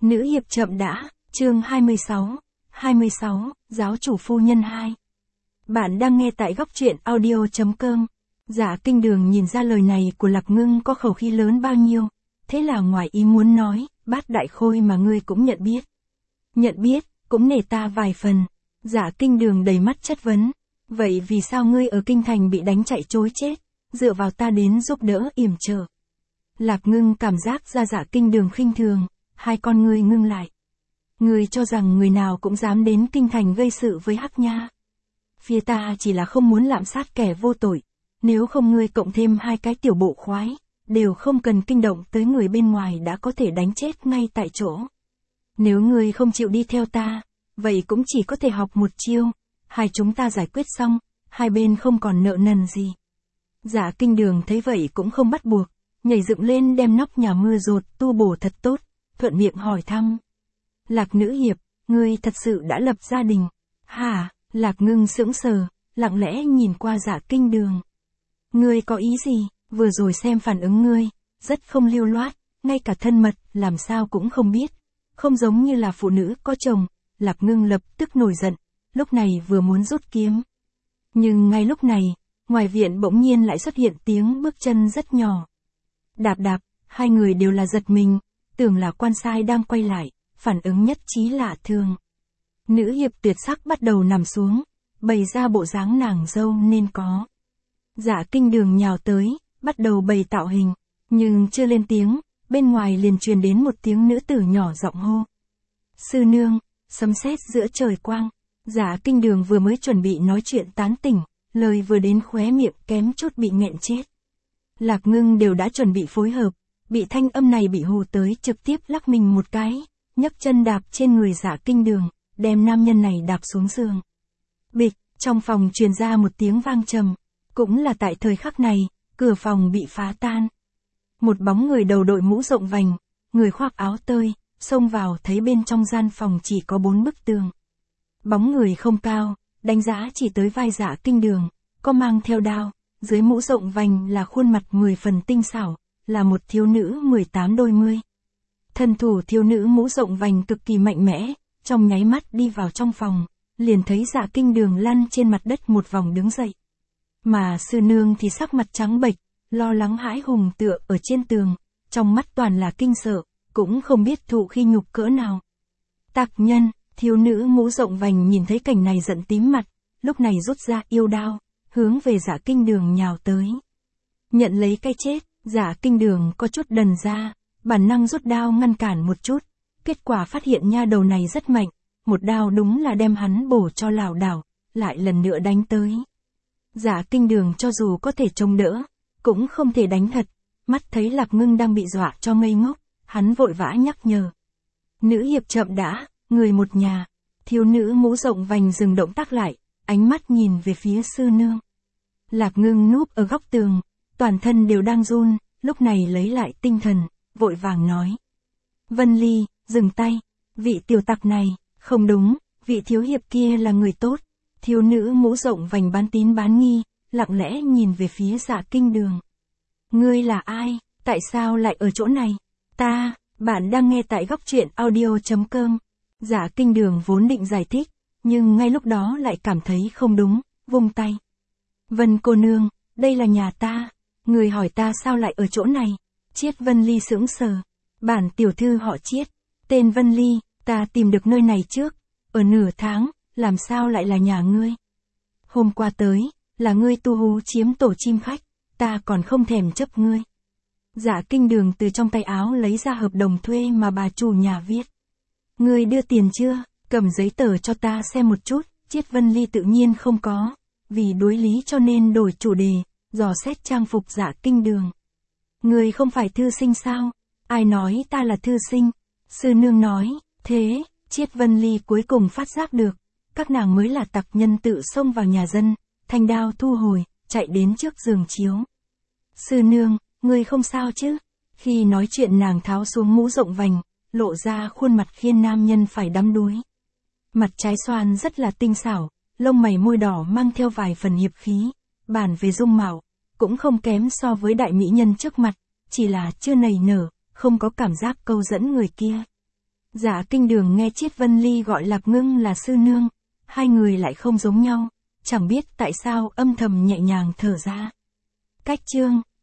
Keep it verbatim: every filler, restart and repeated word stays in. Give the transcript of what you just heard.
Nữ hiệp chậm đã, chương hai mươi sáu, hai mươi sáu, giáo chủ phu nhân hai. Bạn đang nghe tại góc truyện audio.com. Dạ Kinh Đường nhìn ra lời này của Lạc Ngưng có khẩu khí lớn bao nhiêu, thế là ngoài ý muốn nói, Bát Đại Khôi mà ngươi cũng nhận biết. Nhận biết, cũng nể ta vài phần. Dạ Kinh Đường đầy mắt chất vấn, vậy vì sao ngươi ở kinh thành bị đánh chạy trối chết, dựa vào ta đến giúp đỡ yểm trợ. Lạc Ngưng cảm giác ra Dạ Kinh Đường khinh thường, hai con ngươi ngưng lại. Ngươi cho rằng người nào cũng dám đến kinh thành gây sự với Hắc Nha. Phía ta chỉ là không muốn lạm sát kẻ vô tội, nếu không ngươi cộng thêm hai cái tiểu bộ khoái, đều không cần kinh động tới người bên ngoài đã có thể đánh chết ngay tại chỗ. Nếu ngươi không chịu đi theo ta, vậy cũng chỉ có thể học một chiêu, hai chúng ta giải quyết xong, hai bên không còn nợ nần gì. Dạ Kinh Đường thấy vậy cũng không bắt buộc, nhảy dựng lên đem nóc nhà mưa dột tu bổ thật tốt, thuận miệng hỏi thăm. Lạc nữ hiệp, ngươi thật sự đã lập gia đình? Hả? Lạc Ngưng sững sờ, lặng lẽ nhìn qua Dạ Kinh Đường. Ngươi có ý gì? Vừa rồi xem phản ứng ngươi, rất không lưu loát, ngay cả thân mật, làm sao cũng không biết. Không giống như là phụ nữ có chồng. Lạc Ngưng lập tức nổi giận, lúc này vừa muốn rút kiếm. Nhưng ngay lúc này, ngoài viện bỗng nhiên lại xuất hiện tiếng bước chân rất nhỏ. Đạp đạp, hai người đều là giật mình, tưởng là quan sai đang quay lại, phản ứng nhất trí lạ thường. Nữ hiệp tuyệt sắc bắt đầu nằm xuống, bày ra bộ dáng nàng dâu nên có. Dạ Kinh Đường nhào tới, bắt đầu bày tạo hình, nhưng chưa lên tiếng, bên ngoài liền truyền đến một tiếng nữ tử nhỏ giọng hô. Sư nương, sấm sét giữa trời quang. Dạ Kinh Đường vừa mới chuẩn bị nói chuyện tán tỉnh, lời vừa đến khóe miệng kém chút bị nghẹn chết. Lạc Ngưng đều đã chuẩn bị phối hợp, bị thanh âm này bị hù tới trực tiếp lắc mình một cái, nhấc chân đạp trên người Dạ Kinh Đường, đem nam nhân này đạp xuống giường. Bịch, trong phòng truyền ra một tiếng vang trầm, cũng là tại thời khắc này, cửa phòng bị phá tan. Một bóng người đầu đội mũ rộng vành, người khoác áo tơi, xông vào thấy bên trong gian phòng chỉ có bốn bức tường. Bóng người không cao, đánh giá chỉ tới vai Dạ Kinh Đường, có mang theo đao, dưới mũ rộng vành là khuôn mặt mười phần tinh xảo, là một thiếu nữ mười tám đôi mươi. Thân thủ thiếu nữ mũ rộng vành cực kỳ mạnh mẽ, trong nháy mắt đi vào trong phòng, liền thấy Dạ Kinh Đường lăn trên mặt đất một vòng đứng dậy. Mà sư nương thì sắc mặt trắng bệch, lo lắng hãi hùng tựa ở trên tường, trong mắt toàn là kinh sợ, cũng không biết thụ khi nhục cỡ nào. Tặc nhân, thiếu nữ mũ rộng vành nhìn thấy cảnh này giận tím mặt, lúc này rút ra yêu đao, hướng về Dạ Kinh Đường nhào tới. Nhận lấy cái chết, Dạ Kinh Đường có chút đần ra, bản năng rút đao ngăn cản một chút, kết quả phát hiện nha đầu này rất mạnh, một đao đúng là đem hắn bổ cho lảo đảo, lại lần nữa đánh tới. Dạ Kinh Đường cho dù có thể chống đỡ, cũng không thể đánh thật, mắt thấy Lạc Ngưng đang bị dọa cho ngây ngốc, hắn vội vã nhắc nhở. Nữ hiệp chậm đã, người một nhà. Thiếu nữ mũ rộng vành dừng động tác lại, ánh mắt nhìn về phía sư nương. Lạc Ngưng núp ở góc tường, toàn thân đều đang run, lúc này lấy lại tinh thần, vội vàng nói. Vân Ly, dừng tay, vị tiểu tặc này, không đúng, vị thiếu hiệp kia là người tốt. Thiếu nữ mũ rộng vành bán tín bán nghi, lặng lẽ nhìn về phía Dạ Kinh Đường. Ngươi là ai, tại sao lại ở chỗ này? Ta, bạn đang nghe tại góc truyện audio.com. Dạ Kinh Đường vốn định giải thích, nhưng ngay lúc đó lại cảm thấy không đúng, vung tay. Vân cô nương, đây là nhà ta, người hỏi ta sao lại ở chỗ này? Chiết Vân Ly sững sờ, bản tiểu thư họ Chiết, tên Vân Ly, ta tìm được nơi này trước, ở nửa tháng, làm sao lại là nhà ngươi? Hôm qua tới, là ngươi tu hú chiếm tổ chim khách, ta còn không thèm chấp ngươi. Dạ Kinh Đường từ trong tay áo lấy ra hợp đồng thuê mà bà chủ nhà viết. Ngươi đưa tiền chưa? Cầm giấy tờ cho ta xem một chút. Chiết Vân Ly tự nhiên không có, vì đối lý cho nên đổi chủ đề, dò xét trang phục Dạ Kinh Đường. Ngươi không phải thư sinh sao? Ai nói ta là thư sinh? Sư nương nói, thế, Chiết Vân Ly cuối cùng phát giác được, các nàng mới là tặc nhân tự xông vào nhà dân, thanh đao thu hồi, chạy đến trước giường chiếu. Sư nương, ngươi không sao chứ? Khi nói chuyện nàng tháo xuống mũ rộng vành, lộ ra khuôn mặt khiến nam nhân phải đắm đuối. Mặt trái xoan rất là tinh xảo, lông mày môi đỏ mang theo vài phần hiệp khí, bản về dung mạo, cũng không kém so với đại mỹ nhân trước mặt, chỉ là chưa nảy nở, không có cảm giác câu dẫn người kia. Dạ Kinh Đường nghe Chiết Vân Ly gọi Lạc Ngưng là sư nương, hai người lại không giống nhau, chẳng biết tại sao âm thầm nhẹ nhàng thở ra. Cách chương